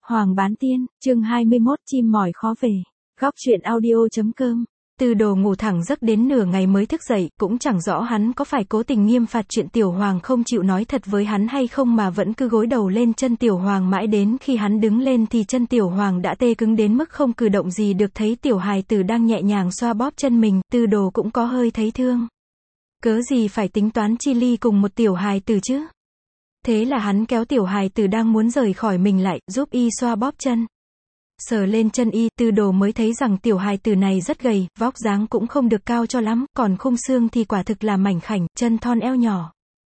Hoàng bán tiên, chương 21 chim mỏi khó về. Góc truyện audio.com. Tư Đồ ngủ thẳng giấc đến nửa ngày mới thức dậy, cũng chẳng rõ hắn có phải cố tình nghiêm phạt chuyện Tiểu Hoàng không chịu nói thật với hắn hay không mà vẫn cứ gối đầu lên chân Tiểu Hoàng mãi đến khi hắn đứng lên thì chân Tiểu Hoàng đã tê cứng đến mức không cử động gì được. Thấy tiểu hài tử đang nhẹ nhàng xoa bóp chân mình, Tư Đồ cũng có hơi thấy thương. Cớ gì phải tính toán chi ly cùng một tiểu hài tử chứ? Thế là hắn kéo tiểu hài tử đang muốn rời khỏi mình lại, giúp y xoa bóp chân. Sờ lên chân y, Tư Đồ mới thấy rằng tiểu hài tử này rất gầy, vóc dáng cũng không được cao cho lắm, còn khung xương thì quả thực là mảnh khảnh, chân thon eo nhỏ.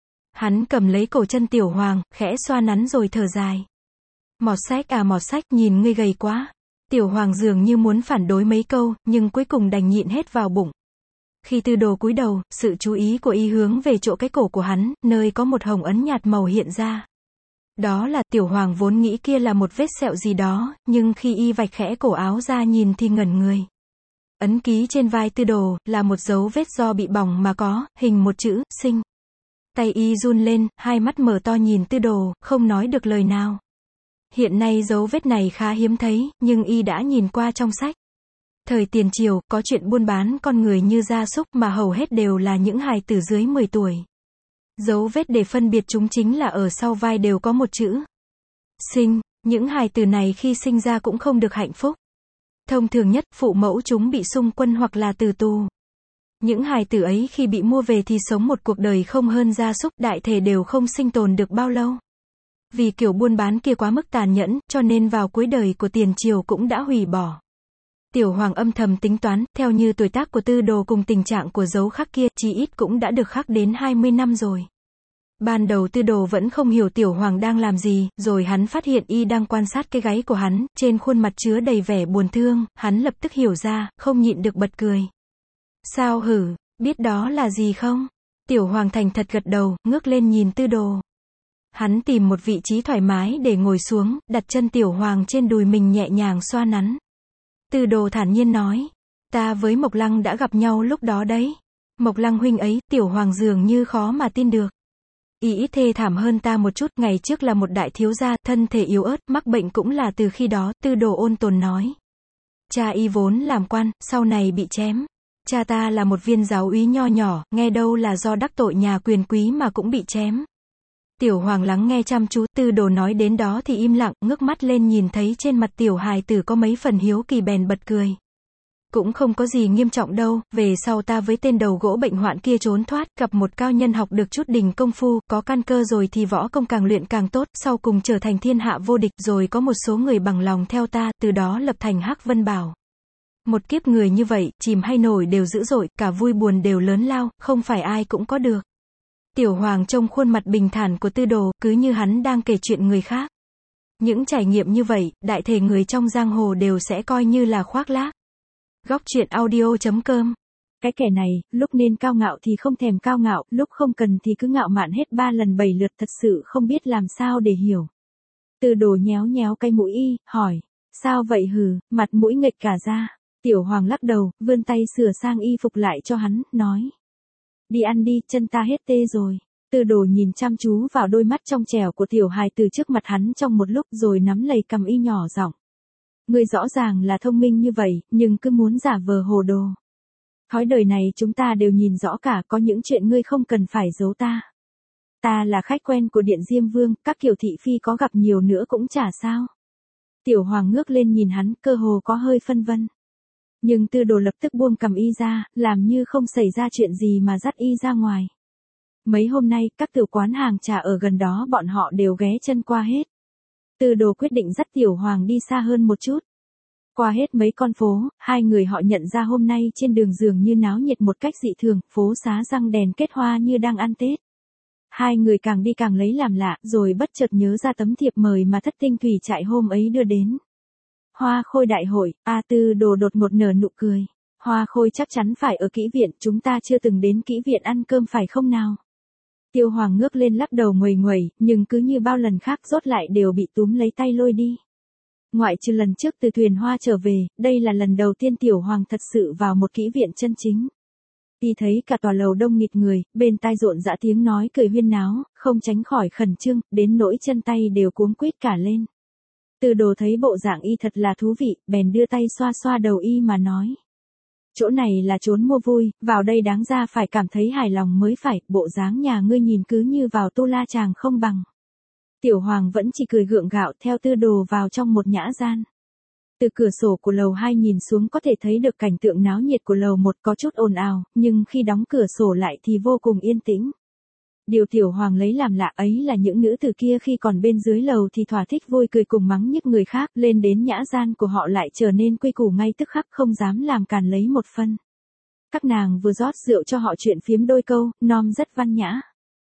Hắn cầm lấy cổ chân Tiểu Hoàng, khẽ xoa nắn rồi thở dài. Mọt sách, nhìn ngươi gầy quá. Tiểu Hoàng dường như muốn phản đối mấy câu, nhưng cuối cùng đành nhịn hết vào bụng. Khi Tư Đồ cúi đầu, sự chú ý của y hướng về chỗ cái cổ của hắn, nơi có một hồng ấn nhạt màu hiện ra. Đó là, Tiểu Hoàng vốn nghĩ kia là một vết sẹo gì đó, nhưng khi y vạch khẽ cổ áo ra nhìn thì ngẩn người. Ấn ký trên vai Tư Đồ, là một dấu vết do bị bỏng mà có, hình một chữ, sinh. Tay y run lên, hai mắt mở to nhìn Tư Đồ, không nói được lời nào. Hiện nay dấu vết này khá hiếm thấy, nhưng y đã nhìn qua trong sách. Thời tiền triều, có chuyện buôn bán con người như gia súc mà hầu hết đều là những hài tử dưới 10 tuổi. Dấu vết để phân biệt chúng chính là ở sau vai đều có một chữ sinh. Những hài tử này khi sinh ra cũng không được hạnh phúc. Thông thường nhất, phụ mẫu chúng bị xung quân hoặc là từ tù. Những hài tử ấy khi bị mua về thì sống một cuộc đời không hơn gia súc, đại thể đều không sinh tồn được bao lâu. Vì kiểu buôn bán kia quá mức tàn nhẫn, cho nên vào cuối đời của tiền triều cũng đã hủy bỏ. Tiểu Hoàng âm thầm tính toán, theo như tuổi tác của Tư Đồ cùng tình trạng của dấu khắc kia, chí ít cũng đã được khắc đến 20 năm rồi. Ban đầu Tư Đồ vẫn không hiểu Tiểu Hoàng đang làm gì, rồi hắn phát hiện y đang quan sát cái gáy của hắn, trên khuôn mặt chứa đầy vẻ buồn thương, hắn lập tức hiểu ra, không nhịn được bật cười. Sao hử, biết đó là gì không? Tiểu Hoàng thành thật gật đầu, ngước lên nhìn Tư Đồ. Hắn tìm một vị trí thoải mái để ngồi xuống, đặt chân Tiểu Hoàng trên đùi mình nhẹ nhàng xoa nắn. Tư Đồ thản nhiên nói, ta với Mộc Lăng đã gặp nhau lúc đó đấy. Mộc Lăng huynh ấy, Tiểu Hoàng dường như khó mà tin được. Y ít thê thảm hơn ta một chút, ngày trước là một đại thiếu gia, thân thể yếu ớt, mắc bệnh cũng là từ khi đó, Tư Đồ ôn tồn nói. Cha y vốn làm quan, sau này bị chém. Cha ta là một viên giáo úy nho nhỏ, nghe đâu là do đắc tội nhà quyền quý mà cũng bị chém. Tiểu Hoàng lắng nghe chăm chú, Tư Đồ nói đến đó thì im lặng, ngước mắt lên nhìn thấy trên mặt tiểu hài tử có mấy phần hiếu kỳ bèn bật cười. Cũng không có gì nghiêm trọng đâu, về sau ta với tên đầu gỗ bệnh hoạn kia trốn thoát, gặp một cao nhân học được chút đỉnh công phu, có căn cơ rồi thì võ công càng luyện càng tốt, sau cùng trở thành thiên hạ vô địch, rồi có một số người bằng lòng theo ta, từ đó lập thành Hắc Vân Bảo. Một kiếp người như vậy, chìm hay nổi đều dữ dội, cả vui buồn đều lớn lao, không phải ai cũng có được. Tiểu Hoàng trông khuôn mặt bình thản của Tư Đồ, cứ như hắn đang kể chuyện người khác. Những trải nghiệm như vậy, đại thể người trong giang hồ đều sẽ coi như là khoác lác. Góc truyện audio.com. Cái kẻ này, lúc nên cao ngạo thì không thèm cao ngạo, lúc không cần thì cứ ngạo mạn hết 3 lần 7 lượt, thật sự không biết làm sao để hiểu. Tư Đồ nhéo nhéo cái mũi y, hỏi, sao vậy hừ, mặt mũi nghệch cả ra. Tiểu Hoàng lắc đầu, vươn tay sửa sang y phục lại cho hắn, nói. Đi ăn đi, chân ta hết tê rồi. Tư Đồ nhìn chăm chú vào đôi mắt trong trẻo của tiểu hài từ trước mặt hắn trong một lúc rồi nắm lấy cằm y nhỏ giọng. Ngươi rõ ràng là thông minh như vậy, nhưng cứ muốn giả vờ hồ đồ. Thói đời này chúng ta đều nhìn rõ cả, có những chuyện ngươi không cần phải giấu ta. Ta là khách quen của Điện Diêm Vương, các kiểu thị phi có gặp nhiều nữa cũng chả sao. Tiểu Hoàng ngước lên nhìn hắn, cơ hồ có hơi phân vân. Nhưng Tư Đồ lập tức buông cằm y ra, làm như không xảy ra chuyện gì mà dắt y ra ngoài. Mấy hôm nay, các tiểu quán hàng trà ở gần đó bọn họ đều ghé chân qua hết. Tư Đồ quyết định dắt Tiểu Hoàng đi xa hơn một chút. Qua hết mấy con phố, hai người họ nhận ra hôm nay trên đường dường như náo nhiệt một cách dị thường, phố xá răng đèn kết hoa như đang ăn Tết. Hai người càng đi càng lấy làm lạ, rồi bất chợt nhớ ra tấm thiệp mời mà Thất Tinh Thủy Trại hôm ấy đưa đến. Hoa Khôi đại hội, Tư Đồ đột ngột nở nụ cười. Hoa Khôi chắc chắn phải ở kỹ viện, chúng ta chưa từng đến kỹ viện ăn cơm phải không nào? Tiêu Hoàng ngước lên lắc đầu nguầy nguầy, nhưng cứ như bao lần khác rốt lại đều bị túm lấy tay lôi đi. Ngoại trừ lần trước từ thuyền hoa trở về, đây là lần đầu tiên Tiểu Hoàng thật sự vào một kỹ viện chân chính. Y thấy cả tòa lầu đông nghịt người, bên tai rộn rã tiếng nói cười huyên náo, không tránh khỏi khẩn trương, đến nỗi chân tay đều cuống quýt cả lên. Tư đồ thấy bộ dạng y thật là thú vị, bèn đưa tay xoa xoa đầu y mà nói. Chỗ này là chốn mua vui, vào đây đáng ra phải cảm thấy hài lòng mới phải, bộ dáng nhà ngươi nhìn cứ như vào tu la chàng không bằng. Tiểu Hoàng vẫn chỉ cười gượng gạo theo Tư đồ vào trong một nhã gian. Từ cửa sổ của lầu 2 nhìn xuống có thể thấy được cảnh tượng náo nhiệt của lầu 1 có chút ồn ào, nhưng khi đóng cửa sổ lại thì vô cùng yên tĩnh. Điều Tiểu Hoàng lấy làm lạ ấy là những nữ tử kia khi còn bên dưới lầu thì thỏa thích vui cười cùng mắng nhức người khác, lên đến nhã gian của họ lại trở nên quy củ ngay tức khắc không dám làm càn lấy một phân. Các nàng vừa rót rượu cho họ chuyện phiếm đôi câu, nom rất văn nhã.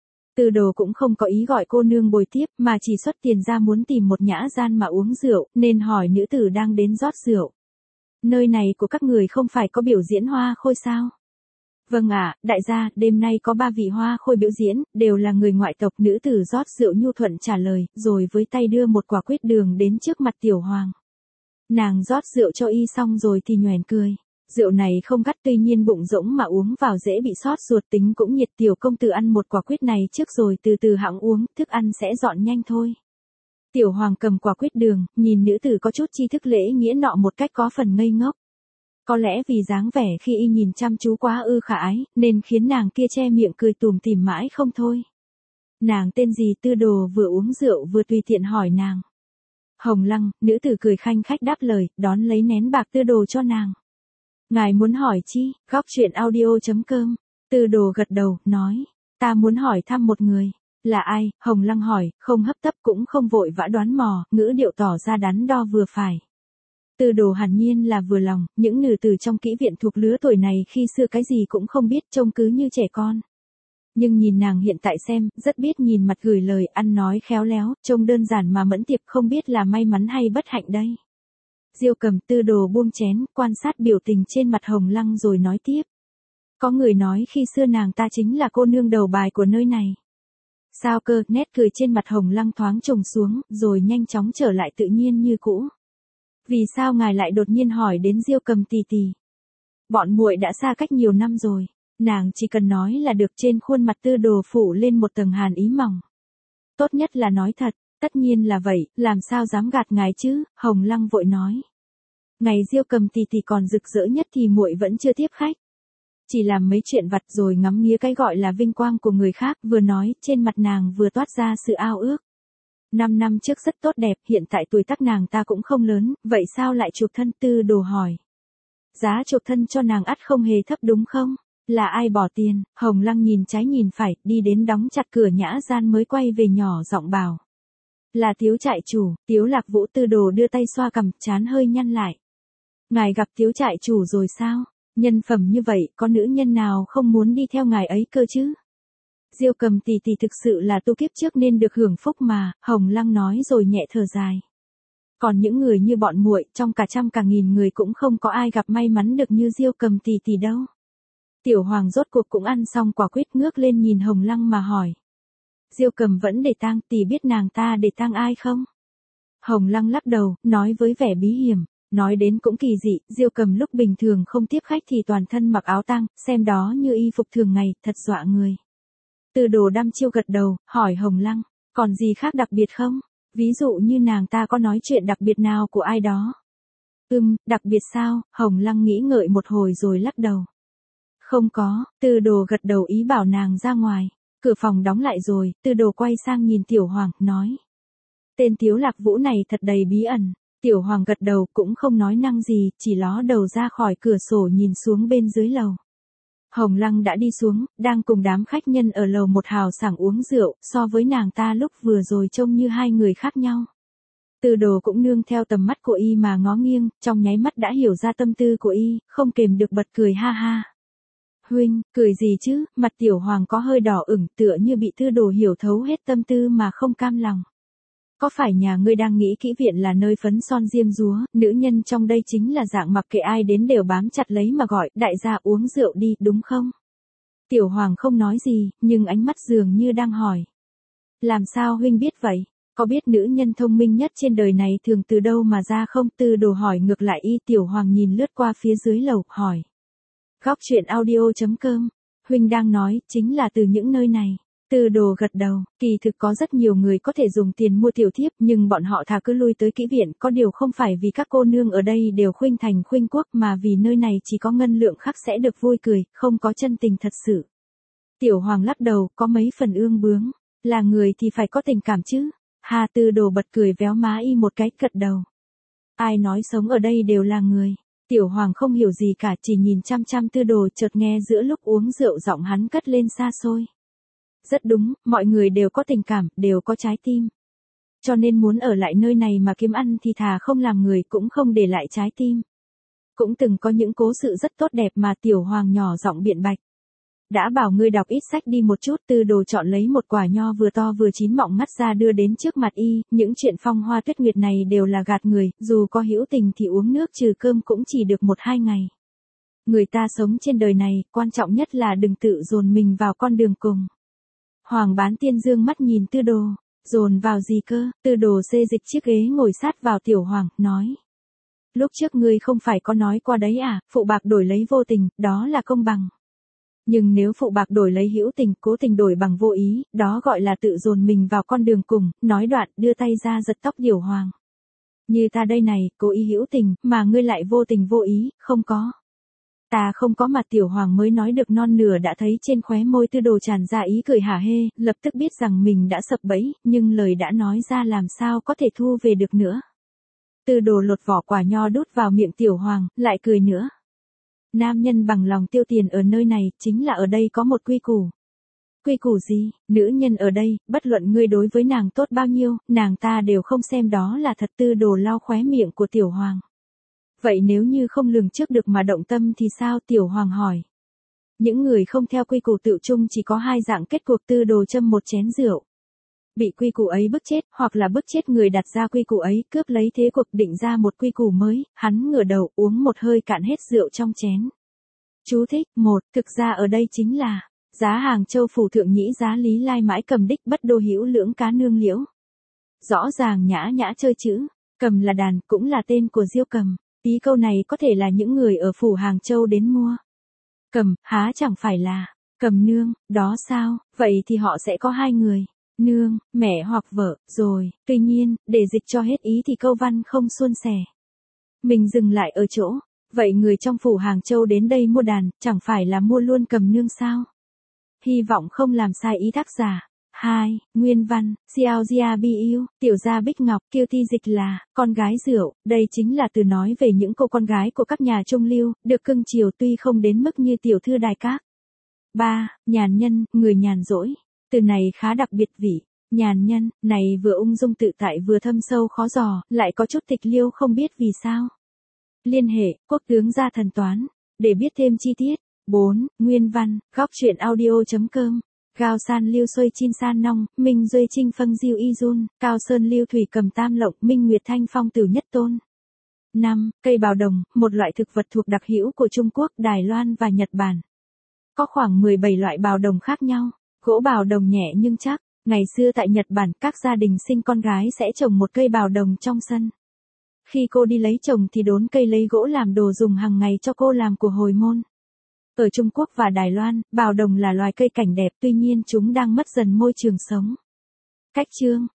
Tư đồ cũng không có ý gọi cô nương bồi tiếp mà chỉ xuất tiền ra muốn tìm một nhã gian mà uống rượu, nên hỏi nữ tử đang đến rót rượu. Nơi này của các người không phải có biểu diễn hoa khôi sao? Vâng ạ, đại gia, đêm nay có 3 vị hoa khôi biểu diễn, đều là người ngoại tộc. Nữ tử rót rượu nhu thuận trả lời, rồi với tay đưa một quả quyết đường đến trước mặt Tiểu Hoàng. Nàng rót rượu cho y xong rồi thì nhoẻn cười. Rượu này không gắt tuy nhiên bụng rỗng mà uống vào dễ bị xót ruột, tính cũng nhiệt. Tiểu công tử ăn một quả quyết này trước rồi từ từ hẵng uống, thức ăn sẽ dọn nhanh thôi. Tiểu Hoàng cầm quả quyết đường, nhìn nữ tử có chút tri thức lễ nghĩa nọ một cách có phần ngây ngốc. Có lẽ vì dáng vẻ khi y nhìn chăm chú quá khả ái, nên khiến nàng kia che miệng cười tủm tỉm mãi không thôi. Nàng tên gì? Tư đồ vừa uống rượu vừa tùy tiện hỏi nàng. Hồng Lăng, nữ tử cười khanh khách đáp lời, đón lấy nén bạc Tư đồ cho nàng. Ngài muốn hỏi chi? Góc truyện audio.com. Tư đồ gật đầu, nói. Ta muốn hỏi thăm một người. Là ai? Hồng Lăng hỏi, không hấp tấp cũng không vội vã đoán mò, ngữ điệu tỏ ra đắn đo vừa phải. Tư đồ hẳn nhiên là vừa lòng, những nữ tử trong kỹ viện thuộc lứa tuổi này khi xưa cái gì cũng không biết, trông cứ như trẻ con. Nhưng nhìn nàng hiện tại xem, rất biết nhìn mặt gửi lời, ăn nói khéo léo, trông đơn giản mà mẫn tiệp, không biết là may mắn hay bất hạnh đây. Diêu Cầm. Tư đồ buông chén, quan sát biểu tình trên mặt Hồng Lăng rồi nói tiếp. Có người nói khi xưa nàng ta chính là cô nương đầu bài của nơi này. Sao cơ? Nét cười trên mặt Hồng Lăng thoáng trùng xuống, rồi nhanh chóng trở lại tự nhiên như cũ. Vì sao ngài lại đột nhiên hỏi đến Diêu Cầm tỷ tỷ? Bọn muội đã xa cách nhiều năm rồi, nàng chỉ cần nói là được. Trên khuôn mặt Tư đồ phủ lên một tầng hàn ý mỏng. Tốt nhất là nói thật. Tất nhiên là vậy, làm sao dám gạt ngài chứ? Hồng Lăng vội nói. Ngày Diêu Cầm tỷ tỷ còn rực rỡ nhất thì muội vẫn chưa tiếp khách. Chỉ làm mấy chuyện vặt rồi ngắm nghía cái gọi là vinh quang của người khác. Vừa nói, trên mặt nàng vừa toát ra sự ao ước. 5 năm trước rất tốt đẹp, hiện tại tuổi tác nàng ta cũng không lớn, vậy sao lại chuộc thân? Tư đồ hỏi. Giá chuộc thân cho nàng ắt không hề thấp đúng không? Là ai bỏ tiền? Hồng Lăng nhìn trái nhìn phải, đi đến đóng chặt cửa nhã gian mới quay về nhỏ giọng bảo. Là Tiếu trại chủ. Tiếu Lạc Vũ. Tư đồ đưa tay xoa cằm, trán hơi nhăn lại. Ngài gặp Tiếu trại chủ rồi sao? Nhân phẩm như vậy, có nữ nhân nào không muốn đi theo ngài ấy cơ chứ? Diêu Cầm tỷ tỷ thực sự là tu kiếp trước nên được hưởng phúc mà. Hồng Lăng nói rồi nhẹ thở dài. Còn những người như bọn muội, trong cả trăm cả nghìn người cũng không có ai gặp may mắn được như Diêu Cầm tỷ tỷ đâu. Tiểu Hoàng rốt cuộc cũng ăn xong quả quyết, ngước lên nhìn Hồng Lăng mà hỏi. Diêu Cầm vẫn để tang, tỷ biết nàng ta để tang ai không? Hồng Lăng lắc đầu, nói với vẻ bí hiểm. Nói đến cũng kỳ dị, Diêu Cầm lúc bình thường không tiếp khách thì toàn thân mặc áo tang, xem đó như y phục thường ngày, thật dọa người. Tư đồ đăm chiêu gật đầu, hỏi Hồng Lăng, còn gì khác đặc biệt không? Ví dụ như nàng ta có nói chuyện đặc biệt nào của ai đó? Đặc biệt sao? Hồng Lăng nghĩ ngợi một hồi rồi lắc đầu. Không có. Tư đồ gật đầu ý bảo nàng ra ngoài. Cửa phòng đóng lại rồi, Tư đồ quay sang nhìn Tiểu Hoàng, nói. Tên Tiếu Lạc Vũ này thật đầy bí ẩn. Tiểu Hoàng gật đầu cũng không nói năng gì, chỉ ló đầu ra khỏi cửa sổ nhìn xuống bên dưới lầu. Hồng Lăng đã đi xuống, đang cùng đám khách nhân ở lầu một hào sảng uống rượu, so với nàng ta lúc vừa rồi trông như hai người khác nhau. Tư đồ cũng nương theo tầm mắt của y mà ngó nghiêng, trong nháy mắt đã hiểu ra tâm tư của y, không kềm được bật cười ha ha. Huynh, cười gì chứ? Mặt Tiểu Hoàng có hơi đỏ ửng, tựa như bị Tư đồ hiểu thấu hết tâm tư mà không cam lòng. Có phải nhà ngươi đang nghĩ kỹ viện là nơi phấn son diêm dúa, nữ nhân trong đây chính là dạng mặc kệ ai đến đều bám chặt lấy mà gọi, đại gia uống rượu đi, đúng không? Tiểu Hoàng không nói gì, nhưng ánh mắt dường như đang hỏi. Làm sao huynh biết vậy? Có biết nữ nhân thông minh nhất trên đời này thường từ đâu mà ra không? Tư đồ hỏi ngược lại y. Tiểu Hoàng nhìn lướt qua phía dưới lầu, hỏi. Góc truyện audio.com. Huynh đang nói, chính là từ những nơi này. Tư Đồ gật đầu, kỳ thực có rất nhiều người có thể dùng tiền mua tiểu thiếp nhưng bọn họ thà cứ lui tới kỹ viện, có điều không phải vì các cô nương ở đây đều khuynh thành khuynh quốc mà vì nơi này chỉ có ngân lượng khắc sẽ được vui cười, không có chân tình thật sự. Tiểu Hoàng lắc đầu, có mấy phần ương bướng, là người thì phải có tình cảm chứ. Hà Tư Đồ bật cười véo má y một cái, gật đầu. Ai nói sống ở đây đều là người. Tiểu Hoàng không hiểu gì cả, chỉ nhìn chăm chăm Tư Đồ, chợt nghe giữa lúc uống rượu giọng hắn cất lên xa xôi. Rất đúng, mọi người đều có tình cảm, đều có trái tim. Cho nên muốn ở lại nơi này mà kiếm ăn thì thà không làm người cũng không để lại trái tim. Cũng từng có những cố sự rất tốt đẹp mà. Tiểu Hoàng nhỏ giọng biện bạch. Đã bảo ngươi đọc ít sách đi một chút. Tư Đồ chọn lấy một quả nho vừa to vừa chín mọng ngắt ra đưa đến trước mặt y, những chuyện phong hoa tuyết nguyệt này đều là gạt người, dù có hữu tình thì uống nước trừ cơm cũng chỉ được 1-2 ngày. Người ta sống trên đời này, quan trọng nhất là đừng tự dồn mình vào con đường cùng. Hoàng Bán Tiên dương mắt nhìn Tư Đồ, dồn vào gì cơ? Tư Đồ xê dịch chiếc ghế ngồi sát vào Tiểu Hoàng, nói. Lúc trước ngươi không phải có nói qua đấy à, phụ bạc đổi lấy vô tình, đó là công bằng. Nhưng nếu phụ bạc đổi lấy hữu tình, cố tình đổi bằng vô ý, đó gọi là tự dồn mình vào con đường cùng. Nói đoạn, đưa tay ra giật tóc Tiểu Hoàng. Như ta đây này, cố ý hữu tình, mà ngươi lại vô tình vô ý, không có. Ta không có. Mặt Tiểu Hoàng mới nói được non nửa đã thấy trên khóe môi Tư Đồ tràn ra ý cười hả hê, lập tức biết rằng mình đã sập bẫy, nhưng lời đã nói ra làm sao có thể thu về được nữa. Tư Đồ lột vỏ quả nho đút vào miệng Tiểu Hoàng, lại cười nữa. Nam nhân bằng lòng tiêu tiền ở nơi này, chính là ở đây có một quy củ. Quy củ gì? Nữ nhân ở đây, bất luận ngươi đối với nàng tốt bao nhiêu, nàng ta đều không xem đó là thật. Tư Đồ lau khóe miệng của Tiểu Hoàng. Vậy nếu như không lường trước được mà động tâm thì sao? Tiểu Hoàng hỏi. Những người không theo quy củ tự chung chỉ có 2 dạng kết cuộc. Tư Đồ châm một chén rượu. Bị quy củ ấy bức chết, hoặc là bức chết người đặt ra quy củ ấy, cướp lấy thế cuộc định ra một quy củ mới. Hắn ngửa đầu uống một hơi cạn hết rượu trong chén. Chú thích, 1, thực ra ở đây chính là giá Hàng Châu phủ thượng nhĩ giá Lý Lai mãi cầm đích bất đô hữu lưỡng cá nương liễu. Rõ ràng nhã nhã chơi chữ, cầm là đàn, cũng là tên của Diêu Cầm. Ý câu này có thể là những người ở phủ Hàng Châu đến mua. Cầm, há chẳng phải là cầm nương, đó sao? Vậy thì họ sẽ có 2 người. Nương, mẹ hoặc vợ, rồi. Tuy nhiên, để dịch cho hết ý thì câu văn không suôn sẻ. Mình dừng lại ở chỗ. Vậy người trong phủ Hàng Châu đến đây mua đàn, chẳng phải là mua luôn cầm nương sao? Hy vọng không làm sai ý tác giả. 2. Nguyên văn, Xiao Jia Bi Yêu, tiểu gia Bích Ngọc, Kiêu Ti dịch là, con gái rượu, đây chính là từ nói về những cô con gái của các nhà trung lưu, được cưng chiều tuy không đến mức như tiểu thư đài các. 3. Nhàn nhân, người nhàn rỗi. Từ này khá đặc biệt vị. Nhàn nhân, này vừa ung dung tự tại vừa thâm sâu khó dò, lại có chút tịch liêu không biết vì sao. Liên hệ, quốc tướng gia thần toán. Để biết thêm chi tiết. 4. Nguyên văn, góc truyện audio.com. Gao San Liêu Xuôi Chin San Nong, Minh Duy Trinh Phân Diêu Y Jun, Cao Sơn Liêu Thủy Cầm Tam Lộng, Minh Nguyệt Thanh Phong Tử Nhất Tôn. 5. Cây bào đồng, một loại thực vật thuộc đặc hữu của Trung Quốc, Đài Loan và Nhật Bản. Có khoảng 17 loại bào đồng khác nhau. Gỗ bào đồng nhẹ nhưng chắc. Ngày xưa tại Nhật Bản, các gia đình sinh con gái sẽ trồng một cây bào đồng trong sân. Khi cô đi lấy chồng thì đốn cây lấy gỗ làm đồ dùng hàng ngày cho cô làm của hồi môn. Ở Trung Quốc và Đài Loan, bào đồng là loài cây cảnh đẹp, tuy nhiên chúng đang mất dần môi trường sống. Cách chương